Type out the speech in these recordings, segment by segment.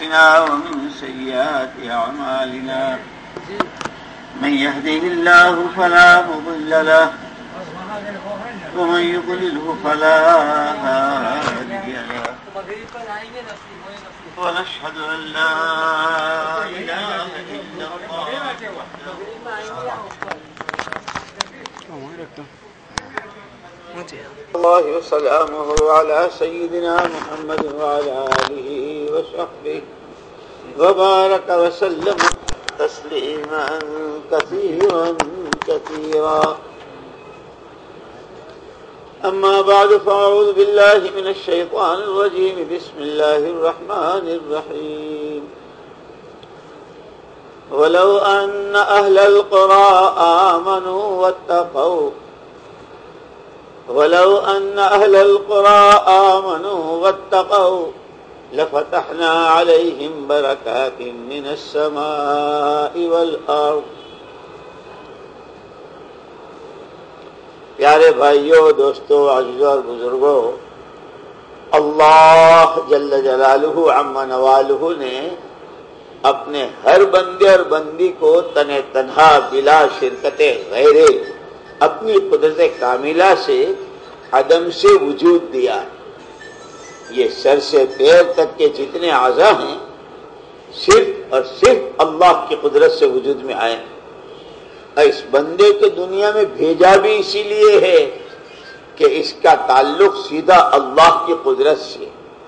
أنفسنا ومن سيئات أعمالنا من يهده الله فلا مضل له ومن يضلله فلا هادي له ونشهد أن لا إله إلا الله وسلامه على سيدنا محمد وعلى آله وصحبه وبارك وسلم تسليما كثيرا كثيرا. أما بعد فأعوذ بالله من الشيطان الرجيم. بسم الله الرحمن الرحيم. ولو أن أهل القرى آمنوا واتقوا لفتحنا عليهم بركات من السماء والأرض. پیارے بھائیوں، دوستوں، عزیزوں اور بزرگوں، اللہ جل جلالہ عم نوالہ نے اپنے ہر بندے اور بندی کو تنہ تنہا بلا شرکت غیرے اپنی قدرت کاملہ سے عدم سے وجود دیا ہے. یہ سر سے پیر تک کے جتنے اعضاء ہیں صرف اور صرف اللہ کی قدرت سے وجود میں آئے ہیں. اس بندے کو دنیا میں بھیجا بھی اسی لیے ہے کہ اس کا تعلق سیدھا اللہ کی قدرت سے،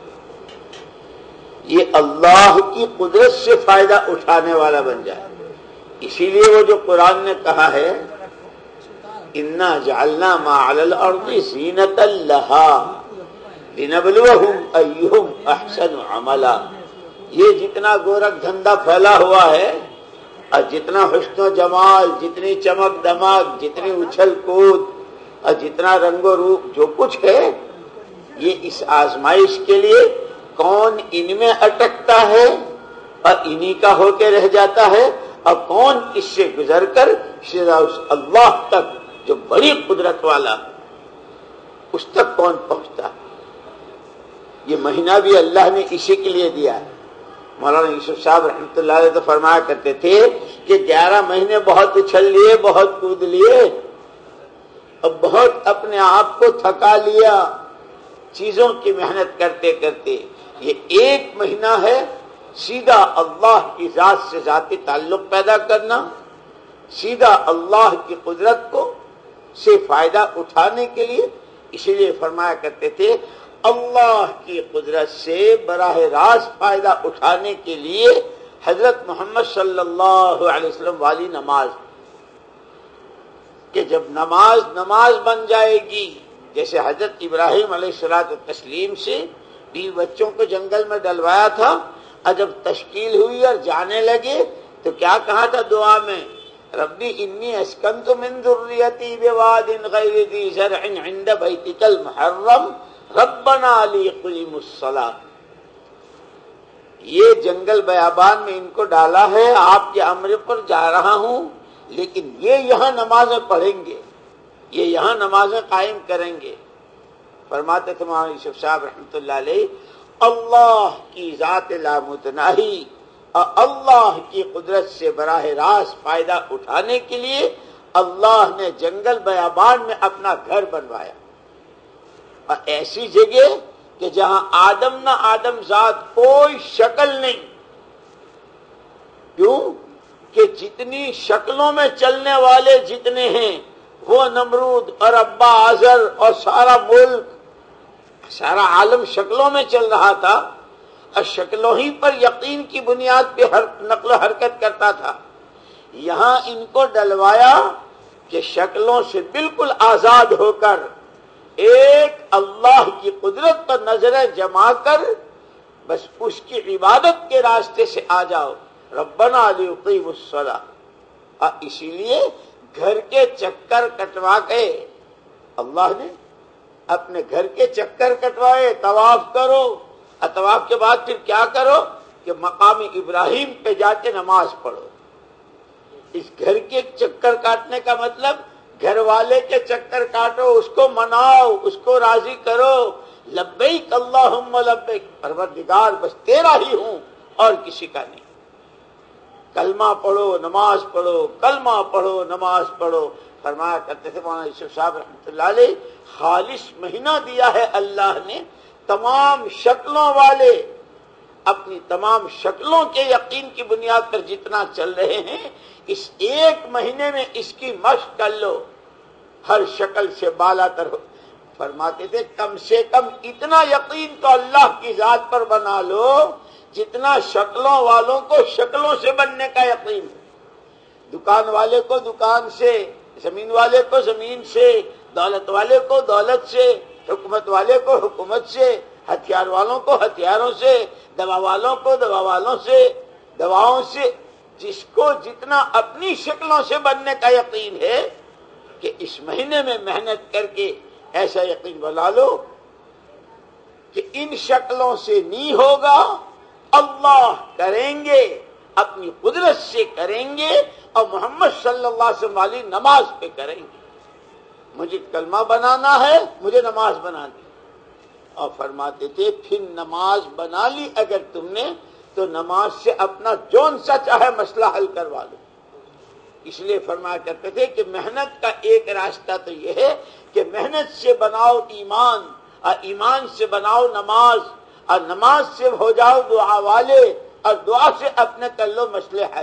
یہ اللہ کی قدرت سے فائدہ اٹھانے والا بن جائے. اسی لیے وہ جو قرآن نے کہا ہے اِنَّا جَعَلْنَا مَا عَلَى الْأَرْضِ زِينَةً لَهَا لِنَبْلُوَهُمْ أَيُّهُمْ أَحْسَنُ عَمَلًا. یہ جتنا گورکھ دھندا پھیلا ہوا ہے اور جتنا حسن و جمال، جتنی چمک دمک، جتنی اچھل کود اور جتنا رنگ و روپ جو کچھ ہے، یہ اس آزمائش کے لیے کون ان میں اٹکتا ہے اور انہی کا ہو کے رہ جاتا ہے، اور کون اس سے گزر کر سیدھا اس اللہ تک جو بڑی قدرت والا اس تک کون پہنچتا ہے. یہ مہینہ بھی اللہ نے اسی کے لیے دیا ہے. مولانا یوسف صاحب رحمۃ اللہ علیہ تو فرمایا کرتے تھے کہ 11 مہینے بہت اچھل لیے، بہت کود لیے اور بہت اپنے آپ کو تھکا لیا چیزوں کی محنت کرتے کرتے. یہ ایک مہینہ ہے سیدھا اللہ کی ذات سے ذاتی تعلق پیدا کرنا، سیدھا اللہ کی قدرت کو سے فائدہ اٹھانے کے لیے. اسی لیے فرمایا کرتے تھے اللہ کی قدرت سے براہ راست فائدہ اٹھانے کے لیے حضرت محمد صلی اللہ علیہ وسلم والی نماز، کہ جب نماز بن جائے گی، جیسے حضرت ابراہیم علیہ الصلوۃ والتسلیم سے 20 بچوں کو جنگل میں ڈلوایا تھا، اور جب تشکیل ہوئی اور جانے لگے تو کیا کہا تھا دعا میں؟ ربی انی اسکنت من ذریتی بواد غیر ذی زرع عند بیتک المحرم ربنا لیقیموا الصلاۃ. یہ جنگل بیابان میں ان کو ڈالا ہے، آپ کے امر پر جا رہا ہوں، لیکن یہ یہاں نمازیں پڑھیں گے، یہ یہاں نمازیں قائم کریں گے. فرماتے تھے مولانا یوسف صاحب رحمۃ اللہ علیہ، اللہ کی ذات لامتناہی اور اللہ کی قدرت سے براہ راست فائدہ اٹھانے کے لیے اللہ نے جنگل بیابان میں اپنا گھر بنوایا، اور ایسی جگہ کہ جہاں آدم نہ آدم ذات کوئی شکل نہیں. کیوں کہ جتنی شکلوں میں چلنے والے جتنے ہیں وہ نمرود اور ابا آزر اور سارا ملک، سارا عالم شکلوں میں چل رہا تھا، اور شکلوں ہی پر یقین کی بنیاد پہ نقل و حرکت کرتا تھا. یہاں ان کو ڈلوایا کہ شکلوں سے بالکل آزاد ہو کر ایک اللہ کی قدرت پر نظریں جما کر بس اس کی عبادت کے راستے سے آ جاؤ. ربنا لیقیموا الصلاۃ. اور اسی لیے گھر کے چکر کٹوا کے اللہ نے اپنے گھر کے چکر کٹوائے. طواف کرو، اور طواف کے بعد پھر کیا کرو کہ مقام ابراہیم پہ جا کے نماز پڑھو. اس گھر کے چکر کاٹنے کا مطلب گھر والے کے چکر کاٹو، اس کو مناؤ، اس کو راضی کرو. لبیک اللہم لبیک، پروردگار بس تیرا ہی ہوں اور کسی کا نہیں۔ کلمہ پڑھو نماز پڑھو، کلمہ پڑھو نماز پڑھو۔ فرمایا کرتے تھے مولانا یوسف صاحب رحمۃ اللہ علیہ، خالص مہینہ دیا ہے اللہ نے، تمام شکلوں والے اپنی تمام شکلوں کے یقین کی بنیاد پر جتنا چل رہے ہیں، اس ایک مہینے میں اس کی مشق کر لو، ہر شکل سے بالا تر ہو۔ فرماتے تھے کم سے کم اتنا یقین تو اللہ کی ذات پر بنا لو جتنا شکلوں والوں کو شکلوں سے بننے کا یقین ہے۔ دکان والے کو دکان سے، زمین والے کو زمین سے، دولت والے کو دولت سے، حکومت والے کو حکومت سے، ہتھیار والوں کو ہتھیاروں سے، دوا والوں کو دوا والوں سے، دواؤں سے، جس کو جتنا اپنی شکلوں سے بننے کا یقین ہے کہ اس مہینے میں محنت کر کے ایسا یقین بنا لو کہ ان شکلوں سے نہیں ہوگا، اللہ کریں گے، اپنی قدرت سے کریں گے، اور محمد صلی اللہ علیہ وسلم والی نماز پہ کریں گے۔ مجھے کلمہ بنانا ہے، مجھے نماز بنا دی۔ اور فرماتے تھے پھر نماز بنا لی اگر تم نے تو نماز سے اپنا جون سا چاہے مسئلہ حل کروا لو۔ اس لیے فرمایا کرتے تھے کہ محنت کا ایک راستہ تو یہ ہے کہ محنت سے بناؤ ایمان، اور ایمان سے بناؤ نماز، اور نماز سے ہو جاؤ دعا والے، اور دعا سے اپنے کر لو مسئلے حل۔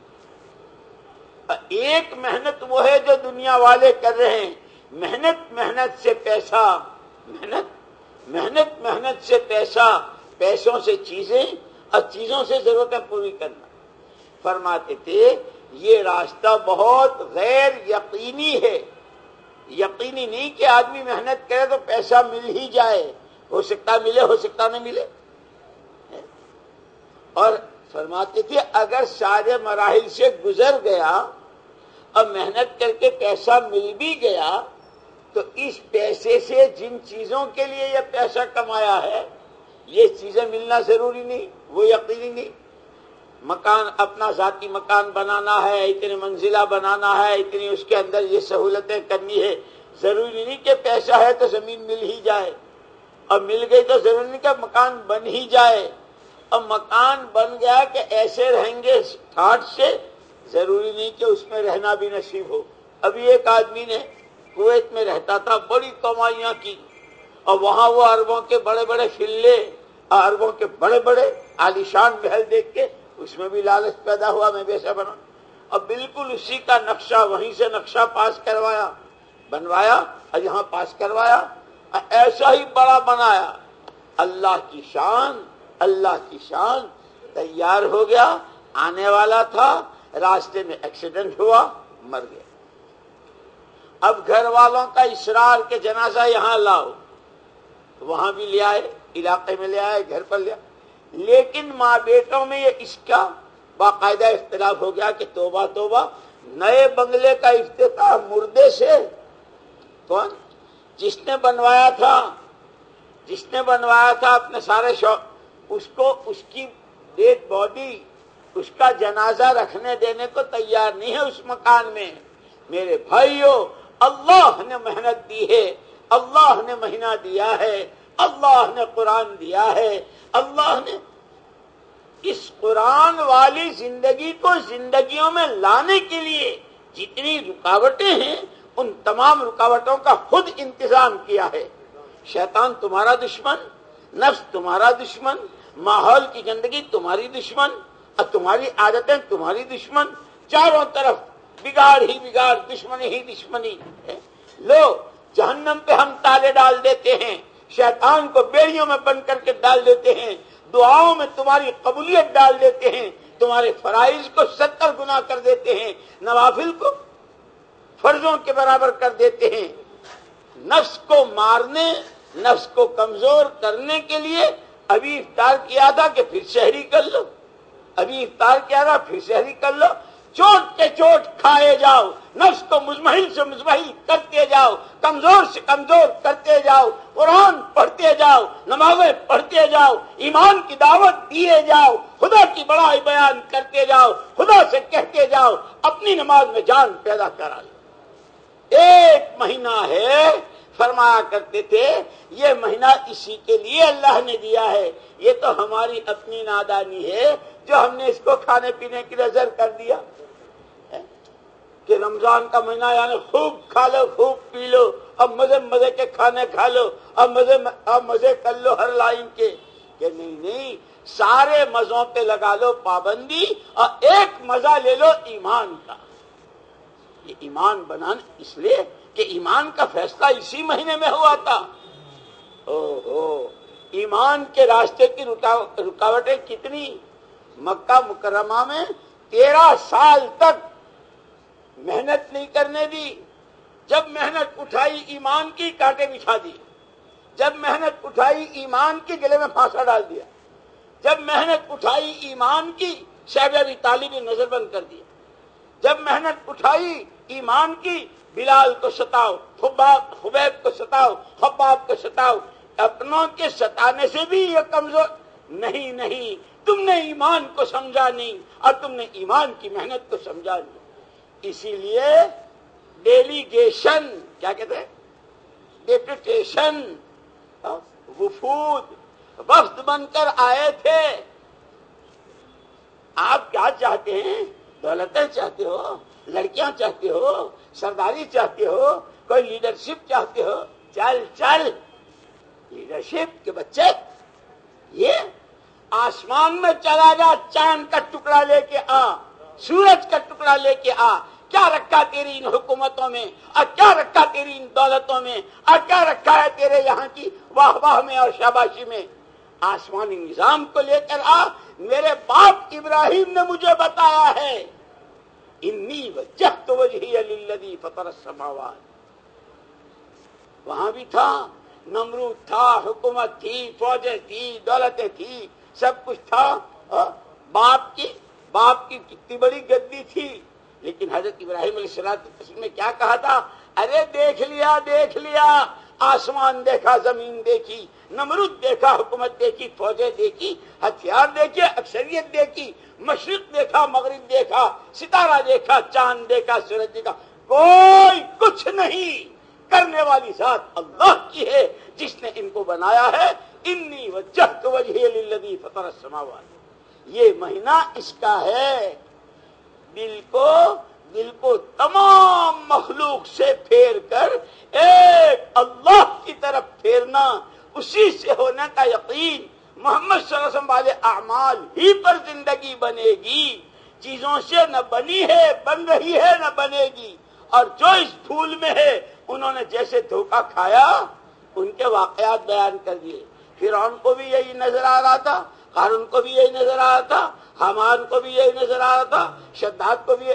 ایک محنت وہ ہے جو دنیا والے کر رہے ہیں، محنت سے پیسہ، محنت سے پیسہ، پیسوں سے چیزیں، اور چیزوں سے ضرورتیں پوری کرنا۔ فرماتے تھے یہ راستہ بہت غیر یقینی ہے، یقینی نہیں کہ آدمی محنت کرے تو پیسہ مل ہی جائے، ہو سکتا ملے ہو سکتا نہ ملے۔ اور فرماتے تھے اگر سارے مراحل سے گزر گیا اور محنت کر کے پیسہ مل بھی گیا تو اس پیسے سے جن چیزوں کے لیے یہ پیسہ کمایا ہے یہ چیزیں ملنا ضروری نہیں، وہ یقینی نہیں۔ مکان، اپنا ذاتی مکان بنانا ہے، اتنی منزلہ بنانا ہے، اتنی اس کے اندر یہ سہولتیں کرنی ہے، ضروری نہیں کہ پیسہ ہے تو زمین مل ہی جائے، اور مل گئی تو ضروری نہیں کہ مکان بن ہی جائے، اور مکان بن گیا کہ ایسے رہیں گے ٹھاٹ سے، ضروری نہیں کہ اس میں رہنا بھی نصیب ہو۔ ابھی ایک آدمی نے کویت میں رہتا تھا، بڑی کمائیاں کی، اور وہاں وہ عربوں کے بڑے بڑے فلے، عربوں کے بڑے بڑے عالیشان محل دیکھ کے اس میں بھی لالچ پیدا ہوا میں بھی ایسا بنا، اور بالکل اسی کا نقشہ وہیں سے نقشہ پاس کروایا، بنوایا، اور یہاں پاس کروایا، اور ایسا ہی بڑا بنایا۔ اللہ کی شان تیار ہو گیا، آنے والا تھا، راستے میں ایکسیڈنٹ ہوا، مر گیا۔ اب گھر والوں کا اصرار کہ جنازہ یہاں لاؤ، وہاں بھی لے آئے، علاقے میں لے آئے، گھر پر لے آئے، لیکن ماں بیٹوں میں یہ اس کا باقاعدہ اختلاف ہو گیا کہ توبہ توبہ، نئے بنگلے کا افتتاح مردے سے، کون؟ جس نے بنوایا تھا اپنے سارے شوق، اس کو اس کی ڈیڈ باڈی، اس کا جنازہ رکھنے دینے کو تیار نہیں ہے اس مکان میں۔ میرے بھائیوں، اللہ نے محنت دی ہے، اللہ نے مہینہ دیا ہے، اللہ نے قرآن دیا ہے، اللہ نے اس قرآن والی زندگی کو زندگیوں میں لانے کے لیے جتنی رکاوٹیں ہیں ان تمام رکاوٹوں کا خود انتظام کیا ہے۔ شیطان تمہارا دشمن، نفس تمہارا دشمن، ماحول کی گندگی تمہاری دشمن، اور تمہاری عادتیں تمہاری دشمن، چاروں طرف بگاڑ ہی بگاڑ، دشمنی ہی دشمنی ہے۔ لو جہنم پہ ہم تالے ڈال دیتے ہیں، شیطان کو بیڑیوں میں بند کر کے ڈال دیتے ہیں، دعاؤں میں تمہاری قبولیت ڈال دیتے ہیں، تمہارے فرائض کو 70 گنا کر دیتے ہیں، نوافل کو فرضوں کے برابر کر دیتے ہیں۔ نفس کو مارنے، نفس کو کمزور کرنے کے لیے ابھی افطار کیا تھا کہ پھر سحری کر لو، ابھی افطار کیا تھا پھر سحری کر لو، چوٹ کے چوٹ کھائے جاؤ، نفس کو مزمحل سے مزمحل کرتے جاؤ، کمزور سے کمزور کرتے جاؤ، قرآن پڑھتے جاؤ، نمازیں پڑھتے جاؤ، ایمان کی دعوت دیے جاؤ، خدا کی بڑائی بیان کرتے جاؤ، خدا سے کہتے جاؤ، اپنی نماز میں جان پیدا کرا لو۔ ایک مہینہ ہے، فرمایا کرتے تھے یہ مہینہ اسی کے لیے اللہ نے دیا ہے، یہ تو ہماری اپنی نادانی ہے جو ہم نے اس کو کھانے پینے کی نظر کر دیا کہ رمضان کا مہینہ یعنی خوب کھا لو خوب پی لو، اب مزے مزے کے کھانے کھا لو، اب مزے کر لو ہر لائن کے، کہ نہیں، سارے مزوں پہ لگا لو پابندی اور ایک مزہ لے لو ایمان کا۔ یہ ایمان بنانا اس لیے کہ ایمان کا فیصلہ اسی مہینے میں ہوا تھا۔ ایمان کے راستے کی رکاوٹیں کتنی، مکہ مکرمہ میں 13 سال تک محنت نہیں کرنے دی، جب محنت اٹھائی ایمان کی کانٹے بچھا دی، جب محنت اٹھائی ایمان کی گلے میں پھانسا ڈال دیا، جب محنت اٹھائی ایمان کی شعیب ابی طالب نے نظر بند کر دیا، جب محنت اٹھائی ایمان کی بلال کو ستاؤ، خبیب کو ستاؤ، خباب کو ستاؤ، اپنوں کے ستانے سے بھی یہ کمزور نہیں، تم نے ایمان کو سمجھا نہیں اور تم نے ایمان کی محنت کو سمجھا نہیں۔ اسی لیے ڈیلیگیشن کیا کہتے ہیں، ڈیپوٹیشن، وفود، وفد بن کر آئے تھے۔ آپ کیا چاہتے ہیں؟ دولتیں چاہتے ہو، لڑکیاں چاہتے ہو، سرداری چاہتے ہو، کوئی لیڈرشپ چاہتے ہو، چل لیڈرشپ کے بچے، یہ آسمان میں چلا جا، چاند کا ٹکڑا لے کے آ، سورج کا ٹکڑا لے کے آ، کیا رکھا تیری ان حکومتوں میں اور کیا رکھا تیری ان دولتوں میں اور کیا رکھا ہے تیرے یہاں کی واہ واہ میں اور شاباشی میں؟ آسمانی نظام کو لے کر آ۔ میرے باپ ابراہیم نے مجھے بتایا ہے، انی وجہت وجہی للذی فطر السماوات، وہاں بھی تھا، نمرود تھا، حکومت تھی، فوجیں تھی، دولتیں تھی، سب کچھ تھا، باپ کی کتنی بڑی گدی تھی، لیکن حضرت ابراہیم علیہ السلام نے کیا کہا تھا؟ ارے دیکھ لیا، آسمان دیکھا، زمین دیکھی، نمرود دیکھا، حکومت دیکھی، فوجیں دیکھی، ہتھیار دیکھے، اکثریت دیکھی، مشرق دیکھا، مغرب دیکھا، ستارہ دیکھا، چاند دیکھا، سورج دیکھا، کوئی کچھ نہیں، کرنے والی ذات اللہ کی ہے جس نے ان کو بنایا ہے۔ انی وجہت وجہی للذی فطر السماوات، یہ مہینہ اس کا ہے۔ دل کو تمام مخلوق سے پھیر کر ایک اللہ کی طرف پھیرنا، اسی سے ہونے کا یقین، محمد صلی اللہ علیہ وسلم والے اعمال ہی پر زندگی بنے گی، چیزوں سے نہ بنی ہے، بن رہی ہے، نہ بنے گی، اور جو اس پھول میں ہے انہوں نے جیسے دھوکہ کھایا ان کے واقعات بیان کر دیے۔ فرعون کو بھی یہی نظر آ رہا تھا، قارون کو بھی یہی نظر آ رہا تھا، حامان کو بھی یہی نظر آ رہا تھا، شداد کو بھی،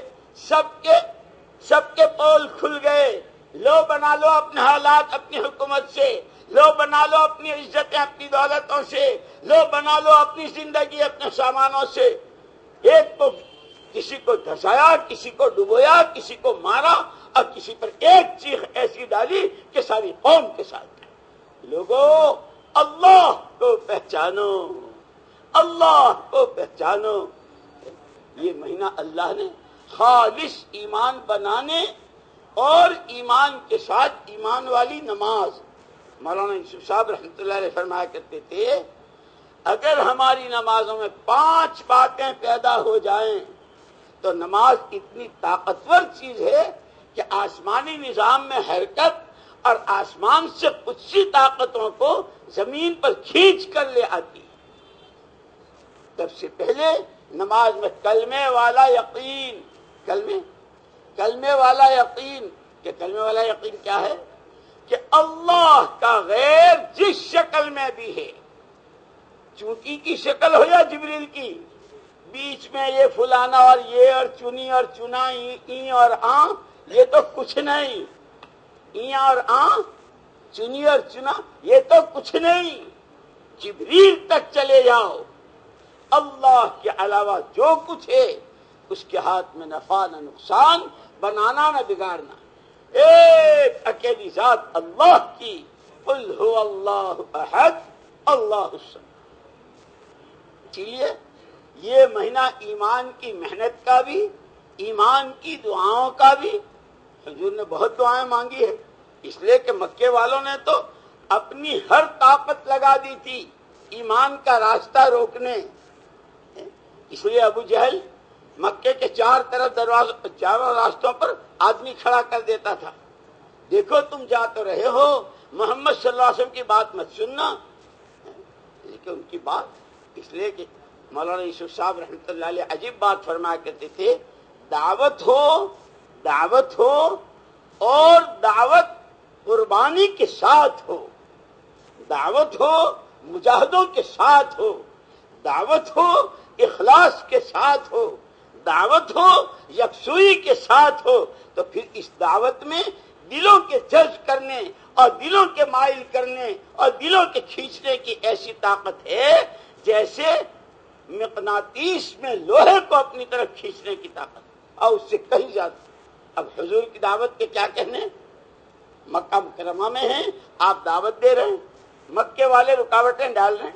سب کے پول کھل گئے۔ لو بنا لو اپنے حالات اپنی حکومت سے، لو بنا لو اپنی عزتیں اپنی دولتوں سے، لو بنا لو اپنی زندگی اپنے سامانوں سے۔ ایک کو کسی کو دھسایا، کسی کو ڈبویا، کسی کو مارا، اور کسی پر ایک چیخ ایسی ڈالی کہ ساری قوم کے ساتھ۔ لوگوں، اللہ کو پہچانو، اللہ کو پہچانو۔ یہ مہینہ اللہ نے خالص ایمان بنانے اور ایمان کے ساتھ ایمان والی نماز، مولانا یوسف صاحب رحمۃ اللہ علیہ فرمایا کرتے تھے اگر ہماری نمازوں میں 5 باتیں پیدا ہو جائیں تو نماز اتنی طاقتور چیز ہے کہ آسمانی نظام میں حرکت اور آسمان سے قدسی طاقتوں کو زمین پر کھینچ کر لے آتی۔ سب سے پہلے نماز میں کلمے والا یقین، کلمے والا یقین، کہ کلمے والا یقین کیا ہے؟ کہ اللہ کا غیر جس شکل میں بھی ہے، چونٹی کی شکل ہو یا جبریل کی، بیچ میں یہ فلانا اور یہ اور چنی اور چنا، ای اور آ، یہ تو کچھ نہیں، ای اور آ، چنی اور چنا، یہ تو کچھ نہیں۔ جبریل تک چلے جاؤ، اللہ کے علاوہ جو کچھ ہے اس کے ہاتھ میں نفع نہ نقصان، بنانا نہ بگاڑنا، ایک اکیلی ذات اللہ کی، قل هو اللہ احد اللہ الصمد۔ اسی لیے یہ مہینہ ایمان کی محنت کا بھی، ایمان کی دعاؤں کا بھی، حضور نے بہت دعائیں مانگی ہے، اس لیے کہ مکے والوں نے تو اپنی ہر طاقت لگا دی تھی ایمان کا راستہ روکنے. اس لیے ابو جہل مکے کے چاروں راستوں پر آدمی کھڑا کر دیتا تھا. دیکھو تم جا تو رہے ہو, محمد صلی اللہ علیہ وسلم کی بات مت سننا. لیکن ان کی بات, اس لیے کہ مولانا یوسف صاحب رحمۃ اللہ علیہ عجیب بات فرمایا کرتے تھے, دعوت ہو اور دعوت قربانی کے ساتھ ہو, دعوت ہو مجاہدوں کے ساتھ ہو, دعوت ہو اخلاص کے ساتھ ہو, دعوت ہو یکسوئی کے ساتھ ہو, تو پھر اس دعوت میں دلوں کے جذب کرنے اور دلوں کے مائل کرنے اور دلوں کے کھینچنے کی ایسی طاقت ہے جیسے مقناطیس میں لوہے کو اپنی طرف کھینچنے کی طاقت, اور اس سے کہیں زیادہ. اب حضور کی دعوت کے کیا کہنے, مکہ مکرمہ میں ہیں, آپ دعوت دے رہے ہیں, مکے والے رکاوٹیں ڈال رہے ہیں,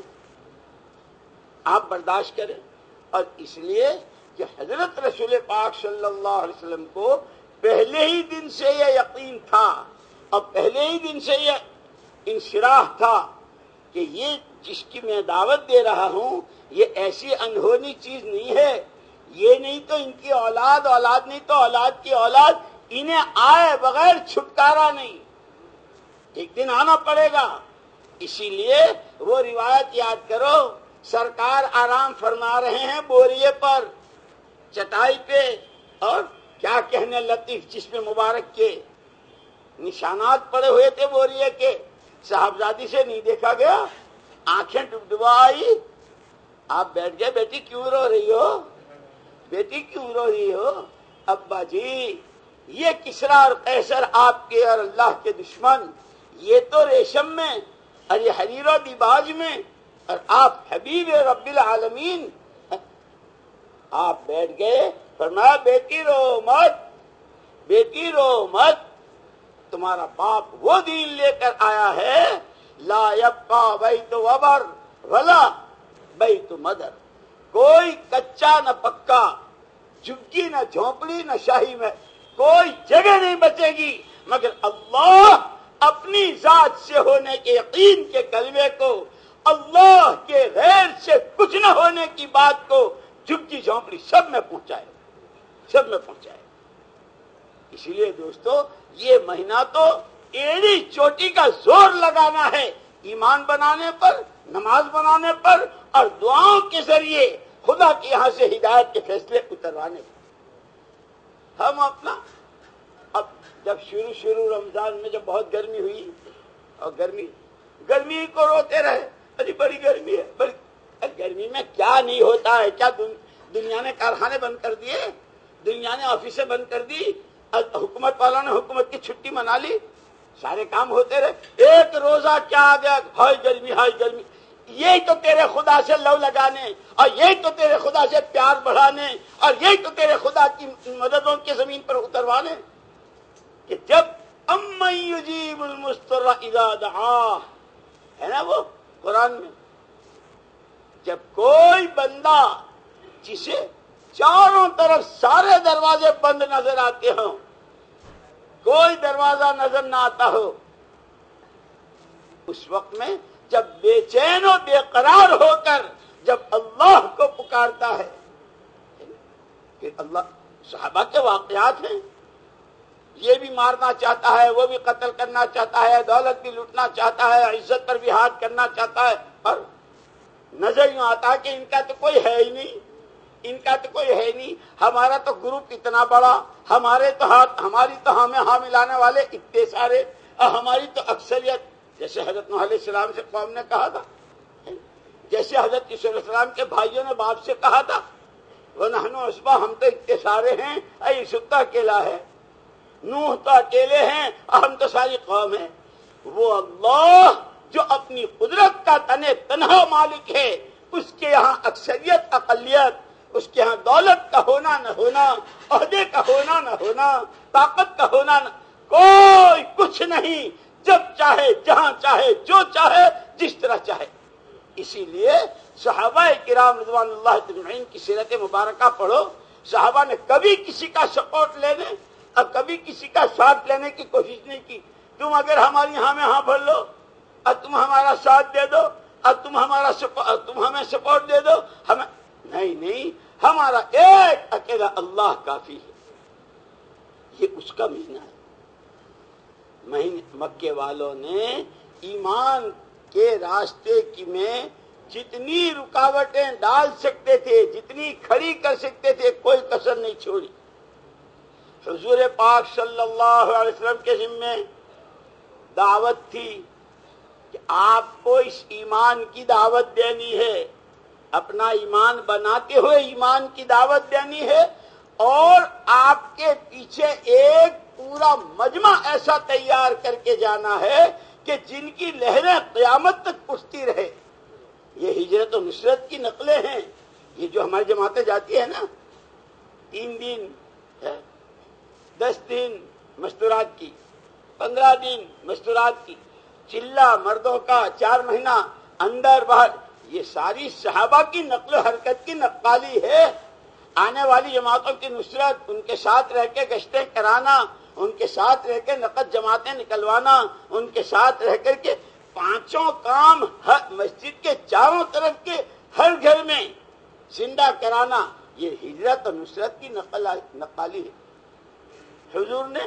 آپ برداشت کریں. اور اس لیے کہ حضرت رسول پاک صلی اللہ علیہ وسلم کو پہلے ہی دن سے یہ یقین تھا اور پہلے ہی دن سے یہ انشراح تھا کہ یہ جس کی میں دعوت دے رہا ہوں یہ ایسی انہونی چیز نہیں ہے, یہ نہیں تو ان کی اولاد نہیں تو اولاد کی اولاد, انہیں آئے بغیر چھٹکارا نہیں, ایک دن آنا پڑے گا. اسی لیے وہ روایت یاد کرو, سرکار آرام فرما رہے ہیں بوریے پر چٹائی پہ, اور کیا کہنے لطیف جسم مبارک کے نشانات پڑے ہوئے تھے بوریے کے, صاحبزادی سے نہیں دیکھا گیا, آنکھیں ڈبڈبا آئی, آپ بیٹھ گئے, بیٹی کیوں رو رہی ہو, بیٹی کیوں رو رہی ہو, ابا جی یہ کسرا اور قیصر آپ کے اور اللہ کے دشمن, یہ تو ریشم میں اور یہ حریر و دیباج میں, اور آپ حبیب رب العالمین. آپ بیٹھ گئے, فرمایا بیٹی رو مت, بیٹی رو مت, تمہارا باپ وہ دین لے کر آیا ہے, لا یبقى بیت وبر ولا بیت مدر, کوئی کچا نہ پکا, جھگی نہ جھونپڑی نہ شاہی میں کوئی جگہ نہیں بچے گی مگر اللہ اپنی ذات سے ہونے کے یقین کے کلمے کو, اللہ کے غیر سے کچھ نہ ہونے کی بات کو جھگی جھونپڑی سب میں پہنچائے, سب میں پہنچائے. اسی لیے دوستو یہ مہینہ تو ایڑی چوٹی کا زور لگانا ہے ایمان بنانے پر, نماز بنانے پر, اور دعاؤں کے ذریعے خدا کے یہاں سے ہدایت کے فیصلے اتروانے پر. ہم اپنا اب جب شروع رمضان میں جب بہت گرمی ہوئی, اور گرمی کو روتے رہے, ارے بڑی گرمی ہے, بڑی گرمی میں کیا نہیں ہوتا ہے, کیا دنیا نے کارخانے بند کر دیے, دنیا نے آفیسیں بند کر دی, حکومت والوں نے حکومت کی چھٹی منا لی, سارے کام ہوتے رہے, ایک روزہ کیا آ گیا, ہائی گرمی. یہی تو تیرے خدا سے لو لگانے, اور یہی تو تیرے خدا سے پیار بڑھانے, اور یہی تو تیرے خدا کی مددوں کے زمین پر اتروانے, کہ جب امن یجیب المضطر اذا دعاہ ہے نا وہ قرآن میں, جب کوئی بندہ جسے چاروں طرف سارے دروازے بند نظر آتے ہوں, کوئی دروازہ نظر نہ آتا ہو, اس وقت میں جب بے چین و بے قرار ہو کر جب اللہ کو پکارتا ہے, کہ اللہ, صحابہ کے واقعات ہیں, یہ بھی مارنا چاہتا ہے, وہ بھی قتل کرنا چاہتا ہے, دولت بھی لوٹنا چاہتا ہے, عزت پر بھی ہاتھ کرنا چاہتا ہے, اور نظر یوں آتا ہے کہ ان کا تو کوئی ہے ہی نہیں, ان کا تو کوئی ہے نہیں, ہمارا تو گروپ اتنا بڑا, ہماری تو ہمیں ہاں ملانے والے اتنے سارے, اور ہماری تو اکثریت, جیسے حضرت نوح علیہ السلام سے قوم نے کہا تھا, جیسے حضرت یوسف علیہ السلام کے بھائیوں نے باپ سے کہا تھا, وَنَحْنُ عُصْبَةٌ, ہم تو اتنے سارے ہیں, یوسف تو اکیلا ہے, نوح تو اکیلے ہیں, اور ہم تو ساری قوم ہیں. وہ اللہ جو اپنی قدرت کا تنہا مالک ہے, اس کے یہاں اکثریت اقلیت, اس کے ہاں دولت کا ہونا نہ ہونا, عہدے کا ہونا نہ ہونا, طاقت کا ہونا نہ, کوئی کچھ نہیں, جب چاہے جہاں چاہے جو چاہے جس طرح چاہے. اسی لیے صحابہ کرام رضوان اللہ اجمعین کی سیرت مبارکہ پڑھو, صحابہ نے کبھی کسی کا سپورٹ لینے اور کبھی کسی کا ساتھ لینے کی کوشش نہیں کی. تم اگر ہماری ہاں میں ہاں بھر لو اور تم ہمارا ساتھ دے دو اور تم ہمیں سپورٹ دے دو، ہمیں نہیں، ہمارا ایک اکیلا اللہ کافی ہے. یہ اس کا مہینہ ہے. مکے والوں نے ایمان کے راستے کی میں جتنی رکاوٹیں ڈال سکتے تھے، جتنی کھڑی کر سکتے تھے، کوئی کسر نہیں چھوڑی. حضور پاک صلی اللہ علیہ وسلم کے ذمے دعوت تھی کہ آپ کو اس ایمان کی دعوت دینی ہے، اپنا ایمان بناتے ہوئے ایمان کی دعوت دینی ہے، اور آپ کے پیچھے ایک پورا مجمع ایسا تیار کر کے جانا ہے کہ جن کی لہریں قیامت تک اٹھتی رہے. یہ ہجرت و نصرت کی نقلیں ہیں. یہ جو ہماری جماعتیں جاتی ہیں نا، 3 دن 10 دن مستورات کی، 15 دن مستورات کی، چلہ مردوں کا 4 مہینہ اندر باہر، یہ ساری صحابہ کی نقل و حرکت کی نقالی ہے. آنے والی جماعتوں کی نصرت، ان کے ساتھ رہ کے گشتیں کرانا، ان کے ساتھ رہ کے نقد جماعتیں نکلوانا، ان کے ساتھ رہ کر کے 5 کام ہر مسجد کے چاروں طرف کے ہر گھر میں زندہ کرانا، یہ ہجرت اور نصرت کی نقالی ہے. حضور نے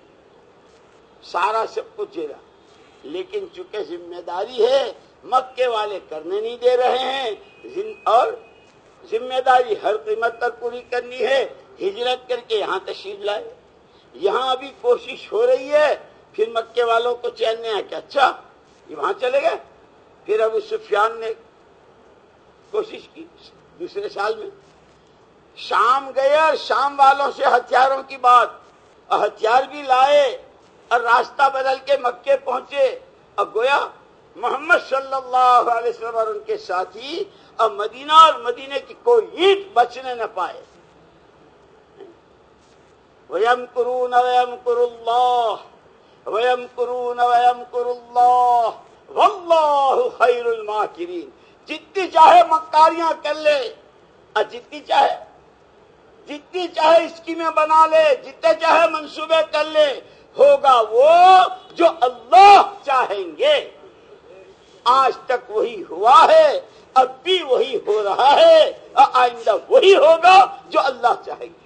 سارا سب کچھ جھیلا، لیکن چونکہ ذمہ داری ہے، مکے والے کرنے نہیں دے رہے ہیں، اور ذمہ داری ہر قیمت پر پوری کرنی ہے. ہجرت کر کے یہاں تشریف لائے. یہاں ابھی کوشش ہو رہی ہے. پھر مکے والوں کو چین نہیں آیا کہ اچھا یہ وہاں چلے گئے. پھر ابو سفیان نے کوشش کی دوسرے سال میں، شام گئے اور شام والوں سے ہتھیاروں کی بات، اور ہتھیار بھی لائے اور راستہ بدل کے مکے پہنچے. اب گویا محمد صلی اللہ علیہ وسلم اور ان کے ساتھی اور مدینہ اور مدینے کی کوئی اینٹ بچنے نہ پائے. وَيَمْكُرُونَ وَيَمْكُرُ اللَّهُ وَيَمْكُرُونَ وَيَمْكُرُ اللَّهُ وَاللَّهُ خَيْرُ الْمَاكِرِينَ. جتنی چاہے مکاریاں کر لے، اور جتنی چاہے اسکیمیں بنا لے، جتنے چاہے منصوبے کر لے، ہوگا وہ جو اللہ چاہیں گے. آج تک وہی ہوا ہے، اب بھی وہی ہو رہا ہے، اور آئندہ وہی ہوگا جو اللہ چاہے گے.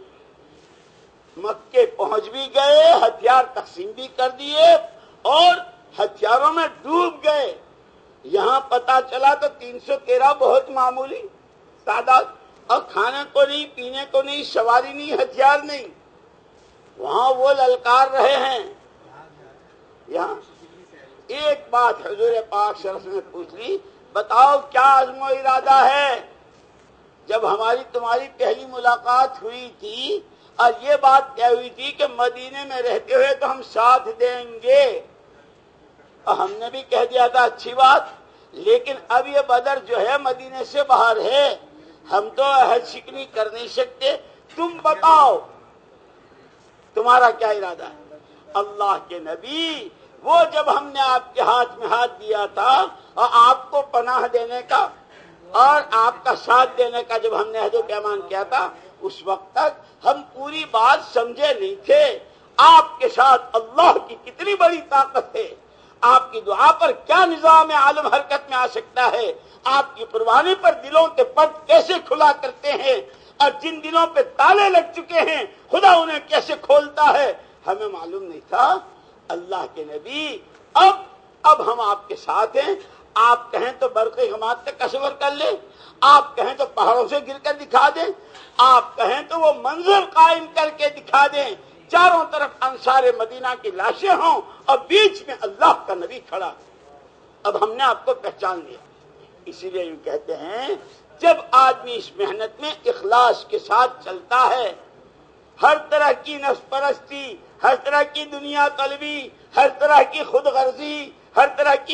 مکے پہنچ بھی گئے، ہتھیار تقسیم بھی کر دیے، اور ہتھیاروں میں ڈوب گئے. یہاں پتا چلا تو 313 بہت معمولی تعداد، اور کھانے کو نہیں، پینے کو نہیں، سواری نہیں، ہتھیار نہیں. وہاں وہ للکار رہے ہیں. یہاں ایک بات حضور پاک صلی اللہ علیہ وسلم نے پوچھ لی، بتاؤ کیا عزم و ارادہ ہے؟ جب ہماری تمہاری پہلی ملاقات ہوئی تھی اور یہ بات طے ہوئی تھی کہ مدینے میں رہتے ہوئے تو ہم ساتھ دیں گے، اور ہم نے بھی کہہ دیا تھا اچھی بات، لیکن اب یہ بدر جو ہے مدینے سے باہر ہے، ہم تو عہد شکنی کر نہیں سکتے. تم بتاؤ تمہارا کیا ارادہ ہے؟ اللہ کے نبی، وہ جب ہم نے آپ کے ہاتھ میں ہاتھ دیا تھا اور آپ کو پناہ دینے کا اور آپ کا ساتھ دینے کا جب ہم نے عہد و پیمان کیا تھا، اس وقت تک ہم پوری بات سمجھے نہیں تھے. آپ کے ساتھ اللہ کی کتنی بڑی طاقت ہے، آپ کی دعا پر کیا نظام عالم حرکت میں آ سکتا ہے، آپ کی قربانی پر دلوں کے پٹ کیسے کھلا کرتے ہیں، اور جن دلوں پہ تالے لگ چکے ہیں خدا انہیں کیسے کھولتا ہے، ہمیں معلوم نہیں تھا. اللہ کے نبی، اب ہم آپ کے ساتھ ہیں. آپ کہیں تو برق غمات کا تصور کر لیں، آپ کہیں تو پہاڑوں سے گر کر دکھا دیں، آپ کہیں تو وہ منظر قائم کر کے دکھا دیں، چاروں طرف انصار مدینہ کی لاشیں ہوں اور بیچ میں اللہ کا نبی کھڑا. اب ہم نے آپ کو پہچان لیا. اسی لیے یوں کہتے ہیں جب آدمی اس محنت میں اخلاص کے ساتھ چلتا ہے، ہر طرح کی نفس پرستی، ہر طرح کی دنیا طلبی، ہر طرح کی خود غرضی، ہر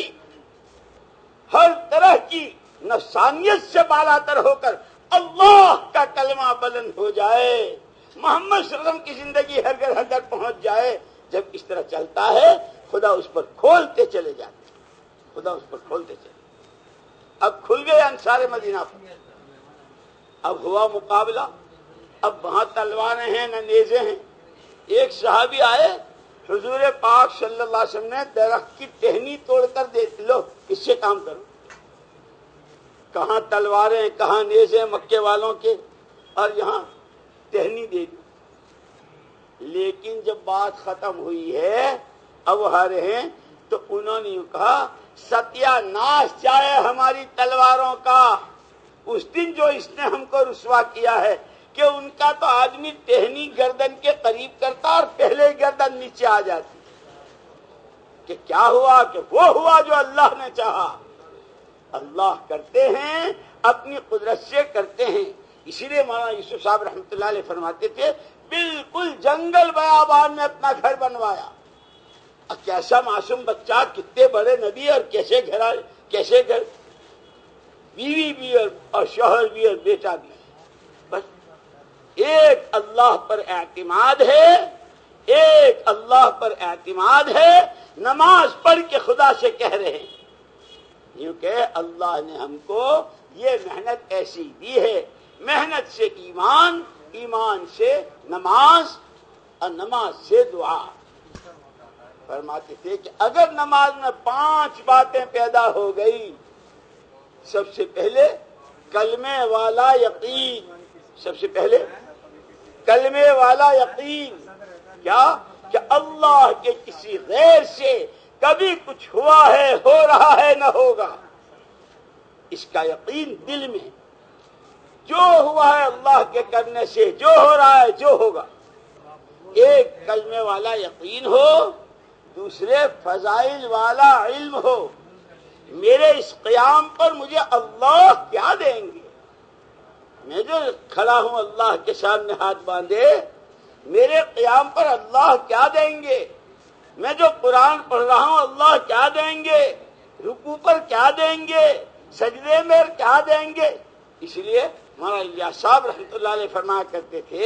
طرح کی نفسانیت سے بالا تر ہو کر اللہ کا کلمہ بلند ہو جائے، محمد صلی اللہ علیہ وسلم کی زندگی ہر گھر پہنچ جائے. جب اس طرح چلتا ہے خدا اس پر کھولتے چلے جاتے، خدا اس پر کھولتے چلے. اب کھل گئے انصار مدینہ پر، اب ہوا مقابلہ. اب وہاں تلواریں ہیں نہ نیزے ہیں. ایک صحابی آئے حضور پاک صلی اللہ علیہ وسلم نے درخت کی ٹہنی توڑ کر دے لو اس سے کام کرو. کہاں تلواریں کہاں نیزے مکے والوں کے، اور یہاں ٹہنی دے دی. لیکن جب بات ختم ہوئی ہے اب ہارے ہیں تو انہوں نے کہا ستیہ ناش جائے ہماری تلواروں کا. اس دن جو اس نے ہم کو رسوا کیا ہے کہ ان کا تو آدمی ٹہنی گردن کے قریب کرتا اور پہلے گردن نیچے آ جاتی. کہ کیا ہوا کہ وہ ہوا جو اللہ نے چاہا. اللہ کرتے ہیں اپنی قدرت سے کرتے ہیں. اسی لیے مولانا یوسف صاحب رحمۃ اللہ علیہ فرماتے تھے بالکل جنگل بیابان میں اپنا گھر بنوایا. کیسا معصوم بچہ، کتنے بڑے نبی، اور کیسے گھر، بیوی بھی اور شوہر بھی اور بیٹا بھی. بس ایک اللہ پر اعتماد ہے، ایک اللہ پر اعتماد ہے. نماز پڑھ کے خدا سے کہہ رہے ہیں کیونکہ اللہ نے ہم کو یہ محنت ایسی دی ہے. محنت سے ایمان، ایمان سے نماز، اور نماز سے دعا. فرماتے تھے کہ اگر نماز میں 5 باتیں پیدا ہو گئی، سب سے پہلے کلمے والا یقین. سب سے پہلے کلمے والا یقین. کیا کہ اللہ کے کسی غیر سے کبھی کچھ ہوا ہے، ہو رہا ہے، نہ ہوگا. اس کا یقین دل میں. جو ہوا ہے اللہ کے کرنے سے، جو ہو رہا ہے، جو ہوگا. ایک کلمے والا یقین ہو، دوسرے فضائل والا علم ہو. میرے اس قیام پر مجھے اللہ کیا دیں گے؟ میں جو کھڑا ہوں اللہ کے سامنے ہاتھ باندھے، میرے قیام پر اللہ کیا دیں گے؟ میں جو قرآن پڑھ رہا ہوں اللہ کیا دیں گے؟ رکوع پر کیا دیں گے؟ سجدے میں کیا دیں گے؟ اس لیے مولانا الیاس صاحب رحمۃ اللہ علیہ فرمایا کرتے تھے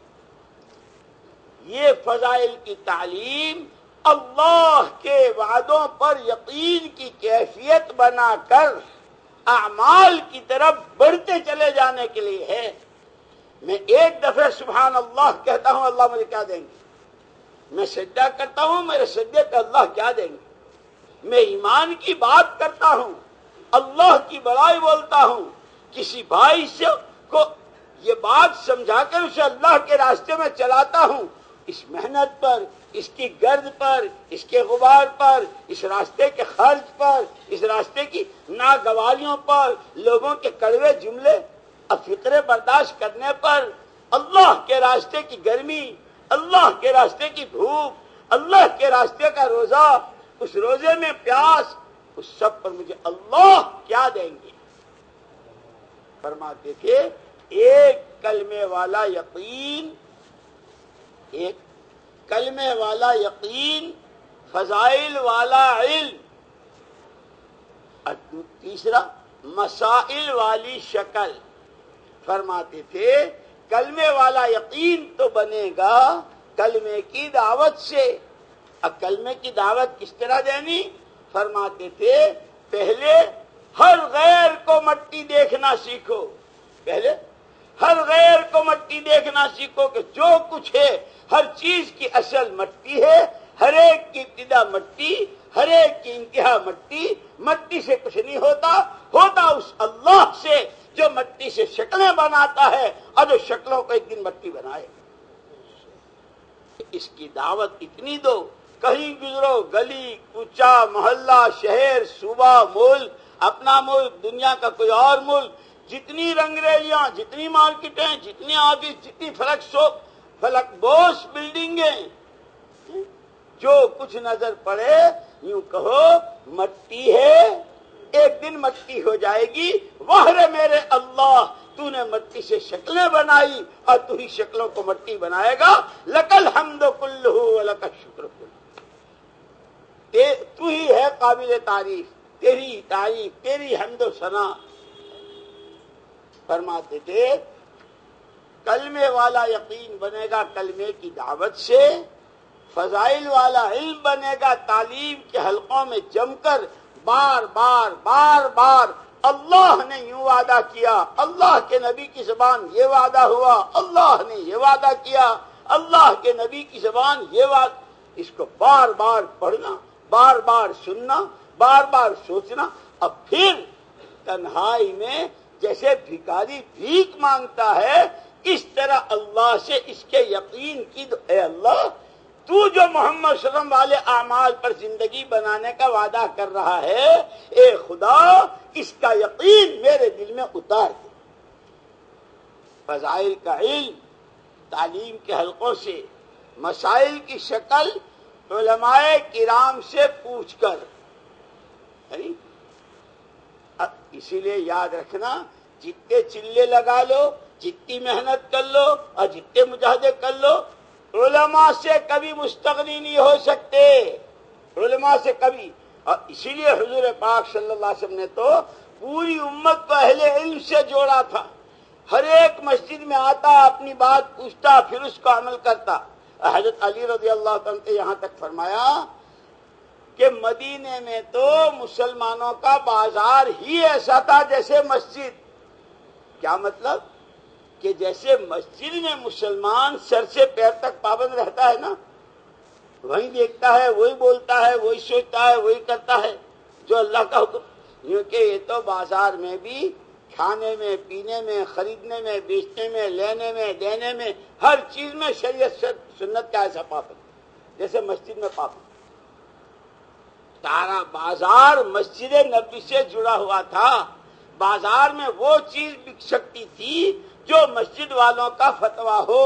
یہ فضائل کی تعلیم اللہ کے وعدوں پر یقین کی کیفیت بنا کر اعمال کی طرف بڑھتے چلے جانے کے لیے ہے. میں ایک دفعہ سبحان اللہ کہتا ہوں اللہ مجھے کیا دیں گے. میں سجدہ کرتا ہوں میرے سجدے پہ اللہ کیا دیں گے. میں ایمان کی بات کرتا ہوں، اللہ کی بڑائی بولتا ہوں، کسی بھائی سے کو یہ بات سمجھا کر اسے اللہ کے راستے میں چلاتا ہوں. اس محنت پر، اس کی گرد پر، اس کے غبار پر، اس راستے کے خرچ پر، اس راستے کی ناگواریوں پر، لوگوں کے کڑوے جملے اور فکرے برداشت کرنے پر، اللہ کے راستے کی گرمی، اللہ کے راستے کی بھوک، اللہ کے راستے کا روزہ، اس روزے میں پیاس، اس سب پر مجھے اللہ کیا دیں گے. فرماتے تھے ایک کلمے والا یقین، ایک کلمے والا یقین، فضائل والا علم، اور تیسرا مسائل والی شکل. فرماتے تھے کلمے والا یقین تو بنے گا کلمے کی دعوت سے. اب کلمے کی دعوت کس طرح دینی؟ فرماتے تھے پہلے ہر غیر کو مٹی دیکھنا سیکھو. پہلے ہر غیر کو مٹی دیکھنا سیکھو کہ جو کچھ ہے ہر چیز کی اصل مٹی ہے، ہر ایک کی ابتدا مٹی، ہر ایک کی انتہا مٹی. مٹی سے کچھ نہیں ہوتا، ہوتا اس اللہ سے جو مٹی سے شکلیں بناتا ہے اور جو شکلوں کو ایک دن مٹی بنائے. اس کی دعوت اتنی دو، کہیں گزرو، گلی کوچہ محلہ شہر صوبہ ملک، اپنا ملک، دنیا کا کوئی اور ملک، جتنی رنگریلیاں، جتنی مارکیٹیں، جتنی آفس، جتنی فلک بوس بلڈنگیں، جو کچھ نظر پڑے یوں کہو مٹی ہے، ایک دن مٹی ہو جائے گی. وہرے میرے اللہ تو نے مٹی سے شکلیں بنائی اور تو ہی شکلوں کو مٹی بنائے گا. لکل حمد کلہ ولک الشکر کلہ. تو ہی ہے قابل تعریف، تیری تعریف، تیری حمد و ثنا. فرماتے تھے کلمے والا یقین بنے گا کلمے کی دعوت سے، فضائل والا علم بنے گا تعلیم کے حلقوں میں جم کر بار بار بار بار اللہ نے یوں وعدہ کیا، اللہ کے نبی کی زبان یہ وعدہ ہوا، اللہ نے یہ وعدہ کیا، اللہ کے نبی کی زبان یہ اس کو بار بار پڑھنا، بار بار سننا، بار بار سوچنا، اب پھر تنہائی میں جیسے بھکاری بھیک مانگتا ہے اس طرح اللہ سے اس کے یقین کی، اے اللہ تو جو محمد صلی اللہ علیہ وسلم والے اعمال پر زندگی بنانے کا وعدہ کر رہا ہے، اے خدا اس کا یقین میرے دل میں اتار دے۔ فضائل کا علم تعلیم کے حلقوں سے، مسائل کی شکل علماء کرام سے پوچھ کر، اسی لیے یاد رکھنا جتنے چلے لگا لو، جتنی محنت کر لو اور جتنے مجاہدے کر لو، علماء سے کبھی مستغنی نہیں ہو سکتے، علماء سے کبھی۔ اور اسی لیے حضور پاک صلی اللہ علیہ وسلم نے تو پوری امت کو اہل علم سے جوڑا تھا، ہر ایک مسجد میں آتا، اپنی بات پوچھتا، پھر اس کو عمل کرتا۔ حضرت علی رضی اللہ عنہ نے یہاں تک فرمایا کہ مدینے میں تو مسلمانوں کا بازار ہی ایسا تھا جیسے مسجد۔ کیا مطلب؟ کہ جیسے مسجد میں مسلمان سر سے پیر تک پابند رہتا ہے نا، وہی دیکھتا ہے، وہی بولتا ہے، وہی سوچتا ہے، وہی کرتا ہے جو اللہ کا حکم، کیونکہ یہ تو بازار میں بھی کھانے میں، پینے میں، خریدنے میں، بیچنے میں، لینے میں، دینے میں، ہر چیز میں شریعت سنت کا ایسا پابند جیسے مسجد میں پابند۔ سارا بازار مسجد نبوی سے جڑا ہوا تھا، بازار میں وہ چیز بک سکتی تھی جو مسجد والوں کا فتویٰ ہو،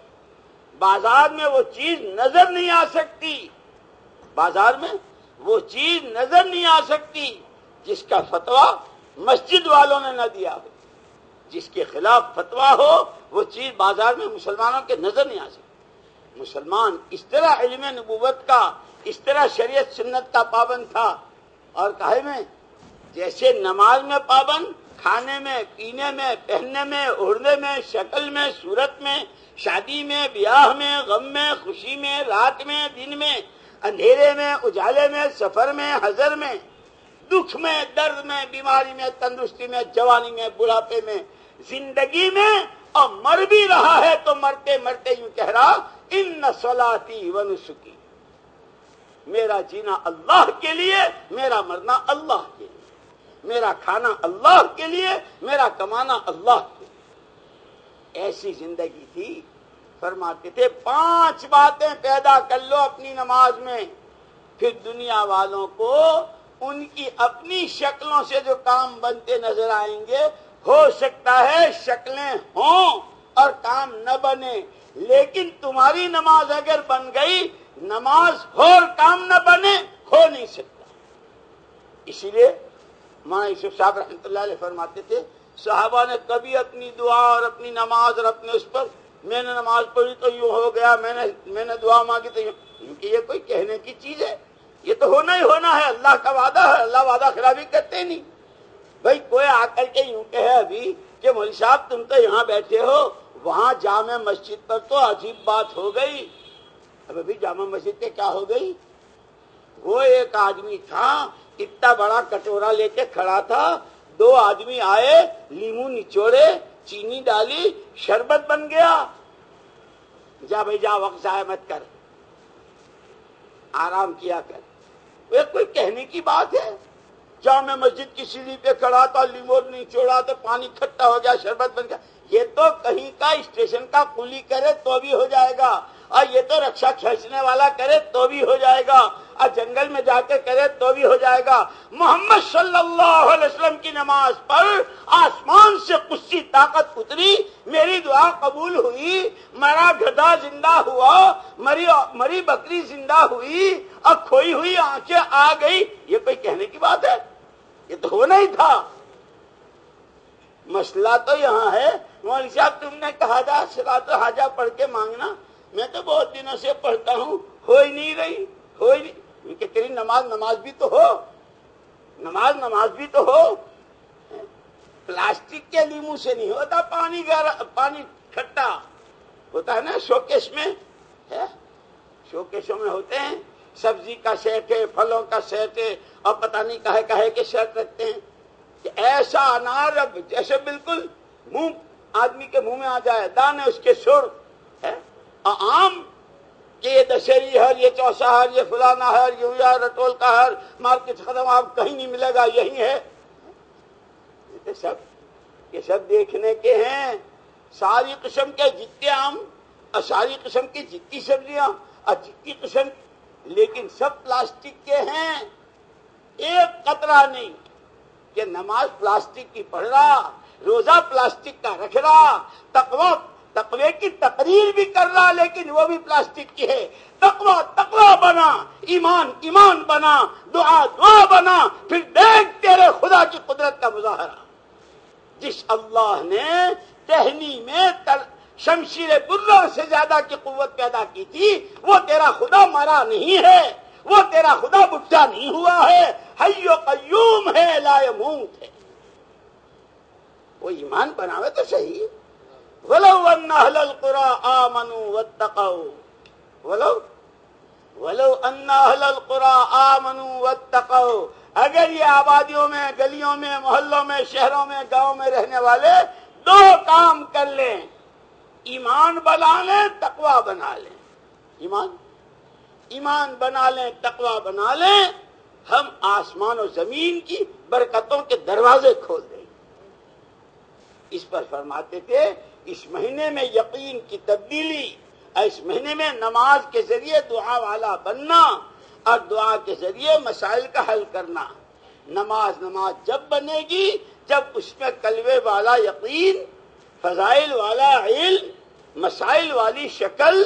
بازار میں وہ چیز نظر نہیں آ سکتی، بازار میں وہ چیز نظر نہیں آ سکتی جس کا فتویٰ مسجد والوں نے نہ دیا ہو، جس کے خلاف فتویٰ ہو وہ چیز بازار میں مسلمانوں کے نظر نہیں آ سکتی۔ مسلمان اس طرح علم نبوت کا، اس طرح شریعت سنت کا پابند تھا، اور کہے میں جیسے نماز میں پابند، کھانے میں، پینے میں، پہننے میں، اوڑھنے میں، شکل میں، صورت میں، شادی میں، بیاہ میں، غم میں، خوشی میں، رات میں، دن میں، اندھیرے میں، اجالے میں، سفر میں، حضر میں، دکھ میں، درد میں، بیماری میں، تندرستی میں، جوانی میں، بڑھاپے میں، زندگی میں، اور مر بھی رہا ہے تو مرتے مرتے یوں کہہ رہا ان صلاتی و نسکی، میرا جینا اللہ کے لیے، میرا مرنا اللہ کے لیے، میرا کھانا اللہ کے لیے، میرا کمانا اللہ کے لیے۔ ایسی زندگی تھی۔ فرماتے تھے 5 باتیں پیدا کر لو اپنی نماز میں، پھر دنیا والوں کو ان کی اپنی شکلوں سے جو کام بنتے نظر آئیں گے، ہو سکتا ہے شکلیں ہوں اور کام نہ بنے، لیکن تمہاری نماز اگر بن گئی، نماز ہو اور کام نہ بنے، ہو نہیں سکتا۔ اسی لیے مولانا یوسف صاحب رحمۃ اللہ علیہ فرماتے تھے صحابہ نے کبھی اپنی دعا اور اپنی نماز اور اپنے اس پر، میں نے نماز پڑھی تو یوں ہو گیا، میں نے دعا مانگی تو یوں، کیونکہ یہ کوئی کہنے کی چیز ہے، یہ تو ہونا ہی ہونا ہے، اللہ کا وعدہ ہے، اللہ وعدہ خلافی کرتے نہیں۔ بھائی کوئی آ کر کے یوں کہے ابھی کہ مولوی صاحب تم تو یہاں بیٹھے ہو، وہاں جامع مسجد پر تو عجیب بات ہو گئی۔ اب ابھی جامع مسجد پہ کیا ہو گئی؟ وہ ایک آدمی تھا اتنا بڑا کٹورا لے کے کھڑا تھا، 2 آدمی آئے، لیمو نچوڑے، چینی ڈالی، شربت بن گیا۔ جا بھائی جا، وقت ضائع مت کر، آرام کیا کر۔ وہ کوئی کہنے کی بات ہے؟ جامع مسجد کی سیڑھی پہ کھڑا تھا، لیمو نچوڑا تو پانی کھٹا ہو گیا، شربت بن گیا۔ یہ تو کہیں کا اسٹیشن کا قلی کرے تو بھی ہو جائے گا، اور یہ تو رکشا کھینچنے والا کرے تو بھی ہو جائے گا، اور جنگل میں جا کے کرے تو بھی ہو جائے گا۔ محمد صلی اللہ علیہ وسلم کی نماز پر آسمان سے قدسی طاقت اتری، میری دعا قبول ہوئی، مرا گدھا زندہ ہوا، مری بکری زندہ ہوئی، اور کھوئی ہوئی آنکھیں آ گئی۔ یہ کوئی کہنے کی بات ہے؟ یہ تو ہونا ہی تھا۔ مسئلہ تو یہاں ہے مولوی صاحب تم نے کہا تھا صلاۃ الحاجہ پڑھ کے مانگنا، میں تو بہت دنوں سے پڑھتا ہوں، ہو ہی نہیں رہی، ہو ہی نہیں، کہ تیری نماز بھی تو ہو، نماز بھی تو ہو۔ پلاسٹک کے لیمو سے نہیں ہوتا، پانی کھٹا ہوتا ہے نا، شوکیس میں ہے، شوکیسوں میں ہوتے ہیں، سبزی کا سیٹ ہے، پھلوں کا سیٹ ہے، اور پتہ نہیں کہے کے شرط رکھتے ہیں کہ ایسا انار اب جیسے بالکل منہ آدمی کے منہ میں آ جائے، دانے اس کے سر ہے، اور آم کہ یہ دشہری ہر، یہ چوسا ہر، یہ فلانا ہر، یہ رٹول کا ہر، مارکیٹ ختم، آپ کہیں نہیں ملے گا، یہی ہے. یہ سب دیکھنے کے ہیں. ساری قسم کے جتنے آم اور ساری قسم کی جتنی سبزیاں اور جتنی قسم، لیکن سب پلاسٹک کے ہیں. ایک قطرہ نہیں کہ نماز پلاسٹک کی پڑھ رہا، روزہ پلاسٹک کا رکھ رہا، تقوی کی تقریر بھی کر رہا، لیکن وہ بھی پلاسٹک کی ہے. تقوی بنا، ایمان بنا، دعا بنا، پھر دیکھ تیرے خدا کی قدرت کا مظاہرہ. جس اللہ نے ٹہنی میں شمشیر بروں سے زیادہ کی قوت پیدا کی تھی، وہ تیرا خدا مرا نہیں ہے، وہ تیرا خدا بڈھا نہیں ہوا ہے، حی و قیوم ہے، لا یموت ہے. وہ ایمان بناوے تو صحیح. وَلَوْ أَنَّ أَهْلَ الْقُرَىٰ آمَنُوا وَاتَّقَوْا وَلَوْ أَنَّ أَهْلَ الْقُرَىٰ آمَنُوا وَاتَّقَوْا. اگر یہ آبادیوں میں، گلیوں میں، محلوں میں، شہروں میں، گاؤں میں رہنے والے دو کام کر لیں، ایمان بنا لیں، تقوی بنا لیں. ایمان بنا لیں، تقوی بنا لیں، ہم آسمان و زمین کی برکتوں کے دروازے کھول دیں. اس پر فرماتے تھے اس مہینے میں یقین کی تبدیلی، اس مہینے میں نماز کے ذریعے دعا والا بننا اور دعا کے ذریعے مسائل کا حل کرنا. نماز جب بنے گی جب اس میں کلمے والا یقین، فضائل والا علم، مسائل والی شکل،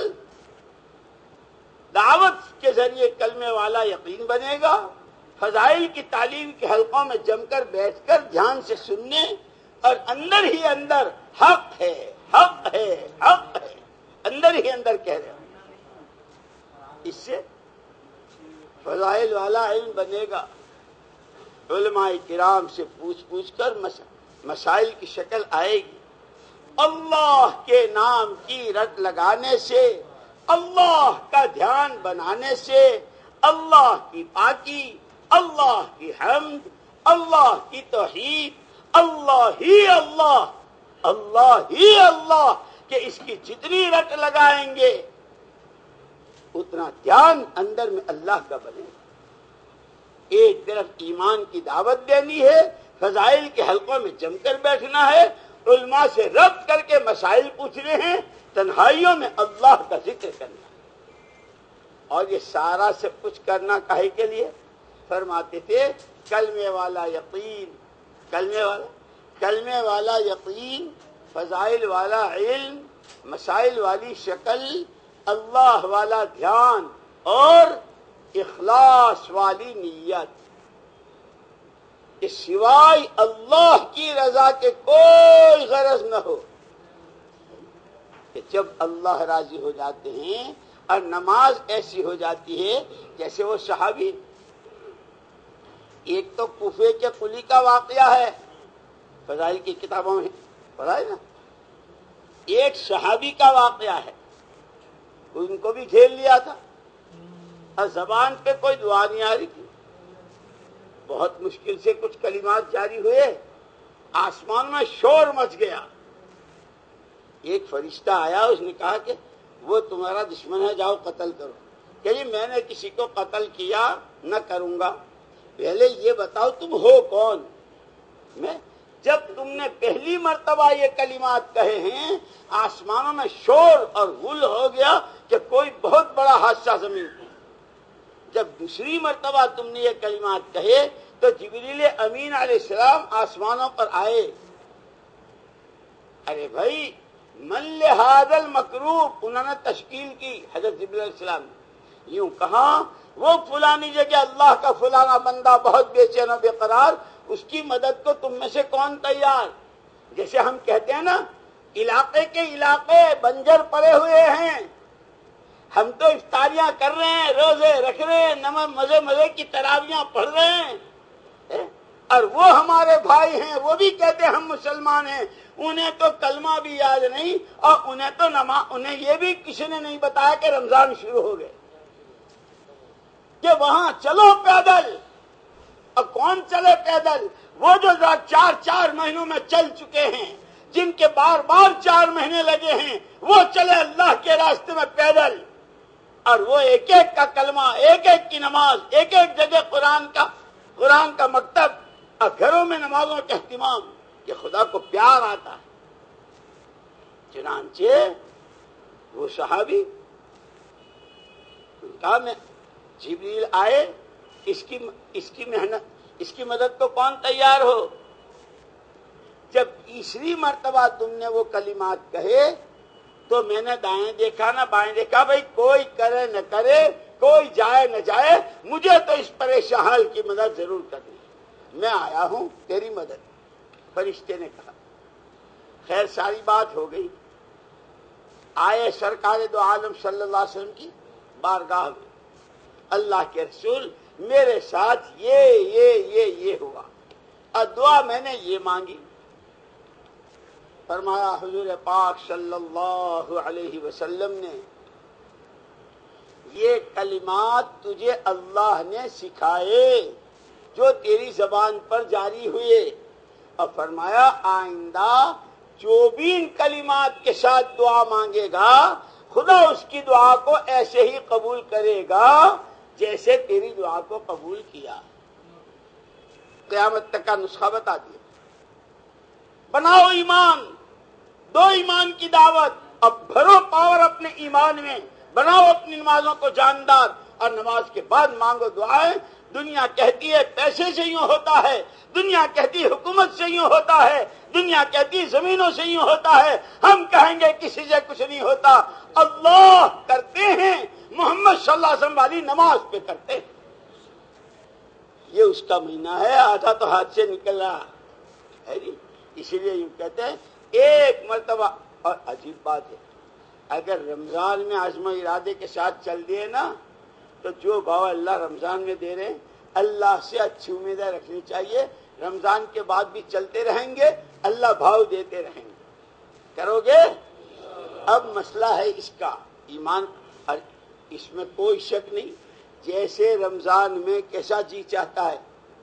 دعوت کے ذریعے کلمے والا یقین بنے گا، فضائل کی تعلیم کے حلقوں میں جم کر بیٹھ کر دھیان سے سننے، اور اندر ہی اندر حق ہے، حق ہے، حق ہے، اندر ہی اندر کہہ رہے ہیں. اس سے فضائل والا علم بنے گا. علماء کرام سے پوچھ کر مسائل کی شکل آئے گی. اللہ کے نام کی رٹ لگانے سے، اللہ کا دھیان بنانے سے، اللہ کی پاکی، اللہ کی حمد، اللہ کی توحید، اللہ ہی اللہ، اللہ ہی اللہ، کہ اس کی جتنی رٹ لگائیں گے اتنا دھیان اندر میں اللہ کا بنے گا. ایک طرف ایمان کی دعوت دینی ہے، فضائل کے حلقوں میں جم کر بیٹھنا ہے، علماء سے ربط کر کے مسائل پوچھنے ہیں، تنہائیوں میں اللہ کا ذکر کرنا. اور یہ سارا سب کچھ کرنا کاہے کے لیے؟ فرماتے تھے کلمے والا یقین، کلمے والا یقین، فضائل والا علم، مسائل والی شکل، اللہ والا دھیان اور اخلاص والی نیت. اس سوائے اللہ کی رضا کے کوئی غرض نہ ہو. کہ جب اللہ راضی ہو جاتے ہیں اور نماز ایسی ہو جاتی ہے جیسے وہ صحابی، ایک تو کوفے کے قلی کا واقعہ ہے، فضائل کی کتابوں میں پڑھا ہے نا. ایک صحابی کا واقعہ ہے، ان کو بھی گھیر لیا تھا اور زبان پہ کوئی دعا نہیں آ رہی تھی. بہت مشکل سے کچھ کلمات جاری ہوئے، آسمان میں شور مچ گیا. ایک فرشتہ آیا، اس نے کہا کہ وہ تمہارا دشمن ہے، جاؤ قتل کرو. کہ جی میں نے کسی کو قتل کیا نہ کروں گا، پہلے یہ بتاؤ تم ہو کون. میں جب تم نے پہلی مرتبہ یہ کلمات کہے ہیں، آسمانوں میں شور اور غل ہو گیا کہ کوئی بہت بڑا حادثہ زمین پر. جب دوسری مرتبہ تم نے یہ کلمات کہے تو جبریل امین علیہ السلام آسمانوں پر آئے. ارے بھائی من لہذا المکروب، انہوں نے تشکیل کی. حضرت جبریل علیہ السلام نے یوں کہا وہ فلانی جگہ اللہ کا فلانا بندہ بہت بے چین و بے قرار، اس کی مدد کو تم میں سے کون تیار. جیسے ہم کہتے ہیں نا علاقے کے علاقے بنجر پڑے ہوئے ہیں، ہم تو افطاریاں کر رہے ہیں، روزے رکھ رہے ہیں، مزے کی تراویاں پڑھ رہے ہیں، اور وہ ہمارے بھائی ہیں، وہ بھی کہتے ہیں ہم مسلمان ہیں، انہیں تو کلمہ بھی یاد نہیں، اور انہیں یہ بھی کسی نے نہیں بتایا کہ رمضان شروع ہو گئے. کہ وہاں چلو پیدل. اور کون چلے پیدل؟ وہ جو 4 مہینوں میں چل چکے ہیں، جن کے بار 4 مہینے لگے ہیں، وہ چلے اللہ کے راستے میں پیدل. اور وہ ایک ایک کا کلمہ، ایک ایک کی نماز، ایک ایک جگہ قرآن کا مکتب اور گھروں میں نمازوں کا اہتمام، کہ خدا کو پیار آتا ہے۔ چنانچہ وہ صحابی کہا میں جبریل آئے، اس کی محنت، اس کی مدد کو کون تیار ہو؟ جب تیسری مرتبہ تم نے وہ کلمات کہے تو میں نے دائیں دیکھا نہ بائیں دیکھا، بھائی کوئی کرے نہ کرے، کوئی جائے نہ جائے، مجھے تو اس پریشان حال کی مدد ضرور کرنی ہے، میں آیا ہوں تیری مدد۔ فرشتے نے کہا خیر ساری بات ہو گئی، آئے سرکار دو عالم صلی اللہ علیہ وسلم کی بارگاہ میں، اللہ کے رسول میرے ساتھ یہ ہوا اور دعا میں نے یہ مانگی۔ فرمایا حضور پاک صلی اللہ علیہ وسلم نے یہ کلمات تجھے اللہ نے سکھائے جو تیری زبان پر جاری ہوئے، اور فرمایا آئندہ جو بھی ان کلمات کے ساتھ دعا مانگے گا خدا اس کی دعا کو ایسے ہی قبول کرے گا جیسے تیری دعا کو قبول کیا۔ قیامت تک کا نسخہ بتا دیا، بناؤ ایمان، دو ایمان کی دعوت، اب بھرو پاور اپنے ایمان میں، بناؤ اپنی نمازوں کو جاندار، اور نماز کے بعد مانگو دعائیں۔ دنیا کہتی ہے پیسے سے یوں ہوتا ہے، دنیا کہتی حکومت سے یوں ہوتا ہے، دنیا کہتی زمینوں سے یوں ہوتا ہے، ہم کہیں گے کسی سے کچھ نہیں ہوتا، اللہ کرتے ہیں، محمد صلی اللہ علیہ وسلم والی نماز پہ کرتے ہیں۔ یہ اس کا مہینہ ہے، آدھا تو ہاتھ سے نکل رہا ہے جی، اسی لیے یوں کہتے ہیں ایک مرتبہ۔ اور عجیب بات ہے، اگر رمضان میں عزم و ارادے کے ساتھ چل دیے نا تو جو بھاؤ اللہ رمضان میں دے رہے ہیں اللہ سے اچھی امیدیں رکھنی چاہیے، رمضان کے بعد بھی چلتے رہیں گے، اللہ بھاؤ دیتے رہیں گے۔ کرو گے؟ اب مسئلہ ہے اس کا ایمان، اور اس میں کوئی شک نہیں، جیسے رمضان میں کیسا جی چاہتا ہے،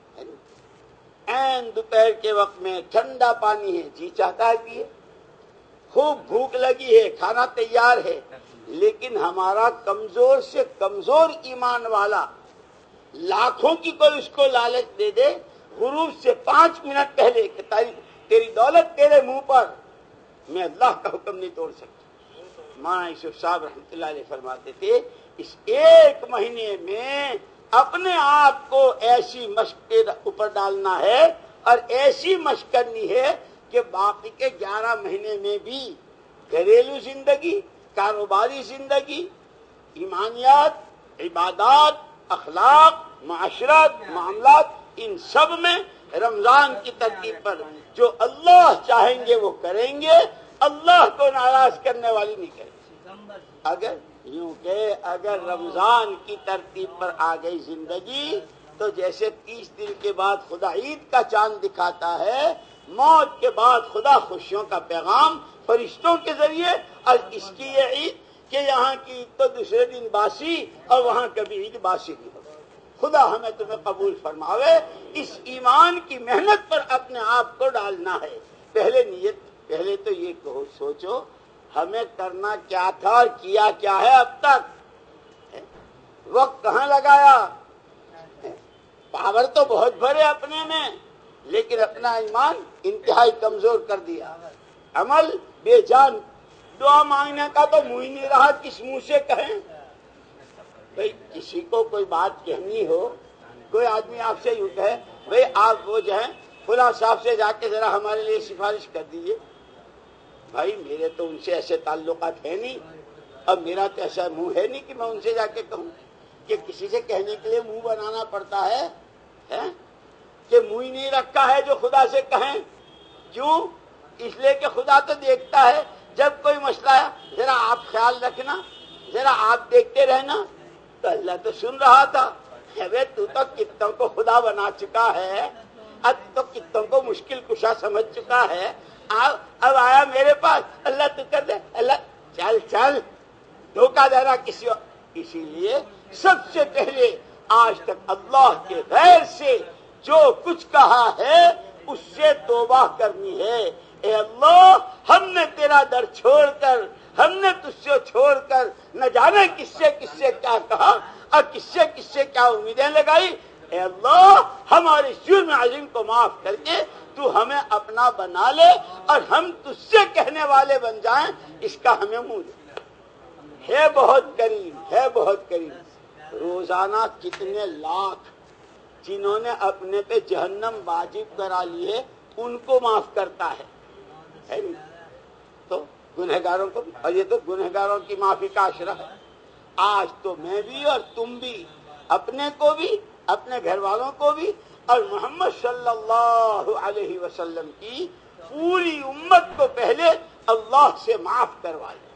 عین دوپہر کے وقت میں ٹھنڈا پانی ہے، جی چاہتا ہے پیے، خوب بھوک لگی ہے، کھانا تیار ہے، لیکن ہمارا کمزور سے کمزور ایمان والا لاکھوں کی کوئی اس کو لالچ دے دے، غروب سے 5 منٹ پہلے کہ تیری دولت تیرے منہ پر، میں اللہ کا حکم نہیں توڑ سکتا۔ مولانا یوسف صاحب رحمۃ اللہ علیہ فرماتے تھے اس ایک مہینے میں اپنے آپ کو ایسی مشق کے اوپر ڈالنا ہے اور ایسی مشق کرنی ہے کہ باقی کے 11 مہینے میں بھی گھریلو زندگی، کاروباری زندگی، ایمانیات، عبادات، اخلاق، معاشرت، معاملات، ان سب میں رمضان کی ترتیب پر جو اللہ چاہیں گے وہ کریں گے، اللہ کو ناراض کرنے والی نہیں کریں گے۔ اگر یوں کہ اگر رمضان کی ترتیب پر آ گئی زندگی تو جیسے 30 دن کے بعد خدا عید کا چاند دکھاتا ہے، موت کے بعد خدا خوشیوں کا پیغام فرشتوں کے ذریعے، اور اس کی یہ عید کہ یہاں کی عید تو دوسرے دن باسی اور وہاں کبھی عید باسی نہیں ہوگی۔ خدا ہمیں تمہیں قبول فرماوے۔ اس ایمان کی محنت پر اپنے آپ کو ڈالنا ہے۔ پہلے تو یہ کہو، سوچو ہمیں کرنا کیا تھا اور کیا کیا ہے اب تک، وقت کہاں لگایا، پاور تو بہت بھرے اپنے میں، لیکن اپنا ایمان انتہائی کمزور کر دیا، عمل بے جان۔ دعا مانگنے کا تو منہ ہی نہیں رہا، کس منہ سے کہیں؟ بھئی کسی کو کوئی بات کہنی ہو، کوئی آدمی آپ سے یوں کہے بھئی آپ وہ جو ہے فلاں صاحب سے جا کے ذرا ہمارے لیے سفارش کر دیجئے، بھائی میرے تو ان سے ایسے تعلقات ہیں نہیں، اب میرا تو ایسا منہ ہے نہیں کہ میں ان سے جا کے کہوں، کہ کسی سے کہنے کے لیے منہ بنانا پڑتا ہے کہ منہ ہی نہیں رکھا ہے جو خدا سے کہیں۔ کیوں؟ اس لیے کہ خدا تو دیکھتا ہے، جب کوئی مسئلہ ہے ذرا آپ خیال رکھنا، ذرا آپ دیکھتے رہنا، تو اللہ تو سن رہا تھا۔ تو کتوں کو خدا بنا چکا ہے، اب تو کتوں کو مشکل کشا سمجھ چکا ہے، اب آیا میرے پاس، اللہ تو کر دے، اللہ چل دھوکہ دینا کسی اور۔ اسی لیے سب سے پہلے آج تک اللہ کے غیر سے جو کچھ کہا ہے اس سے توبہ کرنی ہے۔ اے اللہ ہم نے تیرا در چھوڑ کر، ہم نے تجھ سے چھوڑ کر نہ جانے کس سے کیا کہا اور کس سے کیا امیدیں لگائی. اے اللہ ہمارے جرم عظیم کو معاف کر کے تو ہمیں اپنا بنا لے اور ہم تجھ سے کہنے والے بن جائیں. اس کا ہمیں منہ دے. ہے بہت کریم. روزانہ کتنے لاکھ جنہوں نے اپنے پہ جہنم واجب کرا لی ہے ان کو معاف کرتا ہے. تو گنہگاروں کو بھی, اور یہ تو گنہگاروں کی معافی کا عشرہ ہے. آج تو میں بھی اور تم بھی اپنے کو بھی, اپنے گھر والوں کو بھی, اور محمد صلی اللہ علیہ وسلم کی پوری امت کو پہلے اللہ سے معاف کروا لیں.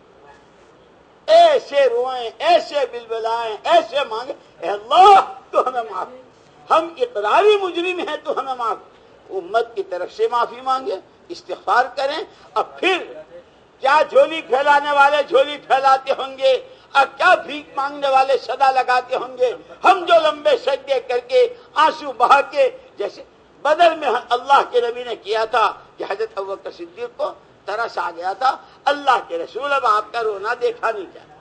ایسے روئیں, ایسے بلبلائیں, ایسے مانگیں, اے اللہ تو ہمیں معاف, ہم اقراری مجرم ہیں تو ہمیں معاف. امت کی طرف سے معافی مانگے, استغفار کریں, اور پھر کیا جھولی پھیلانے والے جھولی پھیلاتے ہوں گے اور کیا بھیک مانگنے والے صدا لگاتے ہوں گے. ہم جو لمبے سجدے کر کے آنسو بہا کے, جیسے بدر میں اللہ کے نبی نے کیا تھا کہ حضرت ابوبکر صدیق کو ترس آ گیا تھا, اللہ کے رسول اب آپ کا رونا دیکھا نہیں جاتا.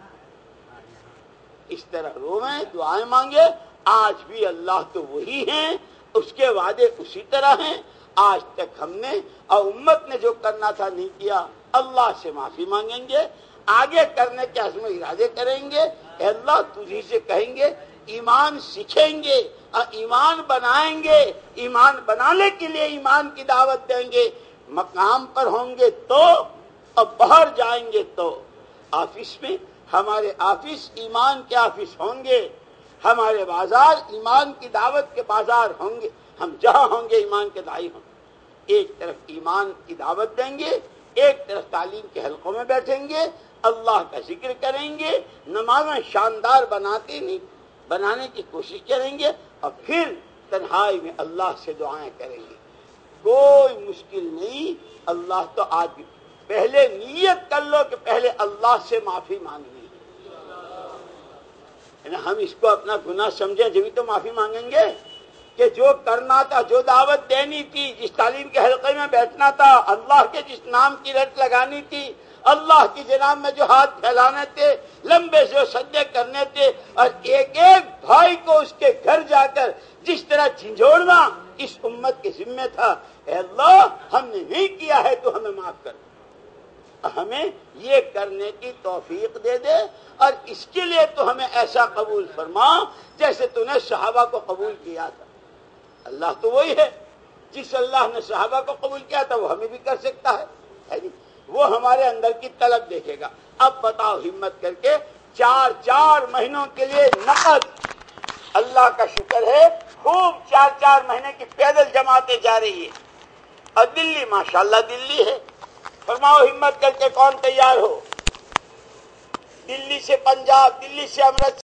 اس طرح روئیں, دعائیں مانگے. آج بھی اللہ تو وہی ہیں, اس کے وعدے اسی طرح ہیں. آج تک ہم نے اور امت نے جو کرنا تھا نہیں کیا, اللہ سے معافی مانگیں گے. آگے کرنے کے عزم و ارادے کریں گے. اے اللہ تجھی سے کہیں گے, ایمان سیکھیں گے اور ایمان بنائیں گے. ایمان بنانے کے لیے ایمان کی دعوت دیں گے. مقام پر ہوں گے تو, اور باہر جائیں گے تو. آفس میں ہمارے آفس ایمان کے آفس ہوں گے, ہمارے بازار ایمان کی دعوت کے بازار ہوں گے. ہم جہاں ہوں گے ایمان کے داعی ہوں گے. ایک طرف ایمان کی دعوت دیں گے, ایک طرف تعلیم کے حلقوں میں بیٹھیں گے, اللہ کا ذکر کریں گے, نمازیں شاندار بنانے کی کوشش کریں گے, اور پھر تنہائی میں اللہ سے دعائیں کریں گے. کوئی مشکل نہیں. اللہ تو آج بھی, پہلے نیت کر لو کہ پہلے اللہ سے معافی مانگنی ہے. ہم اس کو اپنا گناہ سمجھیں جبھی تو معافی مانگیں گے. کہ جو کرنا تھا, جو دعوت دینی تھی, جس تعلیم کے حلقے میں بیٹھنا تھا, اللہ کے جس نام کی رٹ لگانی تھی, اللہ کی جناب میں جو ہاتھ پھیلانے تھے, لمبے سے سجدے کرنے تھے, اور ایک ایک بھائی کو اس کے گھر جا کر جس طرح جھنجھوڑنا اس امت کے ذمہ تھا. اے اللہ ہم نے نہیں کیا ہے تو ہمیں معاف کر, ہمیں یہ کرنے کی توفیق دے دے, اور اس کے لیے تو ہمیں ایسا قبول فرما جیسے تو نے صحابہ کو قبول کیا تھا. اللہ تو وہی ہے, جس اللہ نے صحابہ کو قبول کیا تھا وہ ہمیں بھی کر سکتا ہے. وہ ہمارے اندر کی طلب دیکھے گا. اب بتاؤ ہمت کر کے 4 مہینوں کے لیے نقد, اللہ کا شکر ہے خوب 4 مہینے کی پیدل جماعتیں جا رہی ہے. اور دلی ماشاءاللہ دلی ہے. فرماؤ ہمت کر کے کون تیار ہو؟ دلی سے پنجاب, دلی سے امرتسر,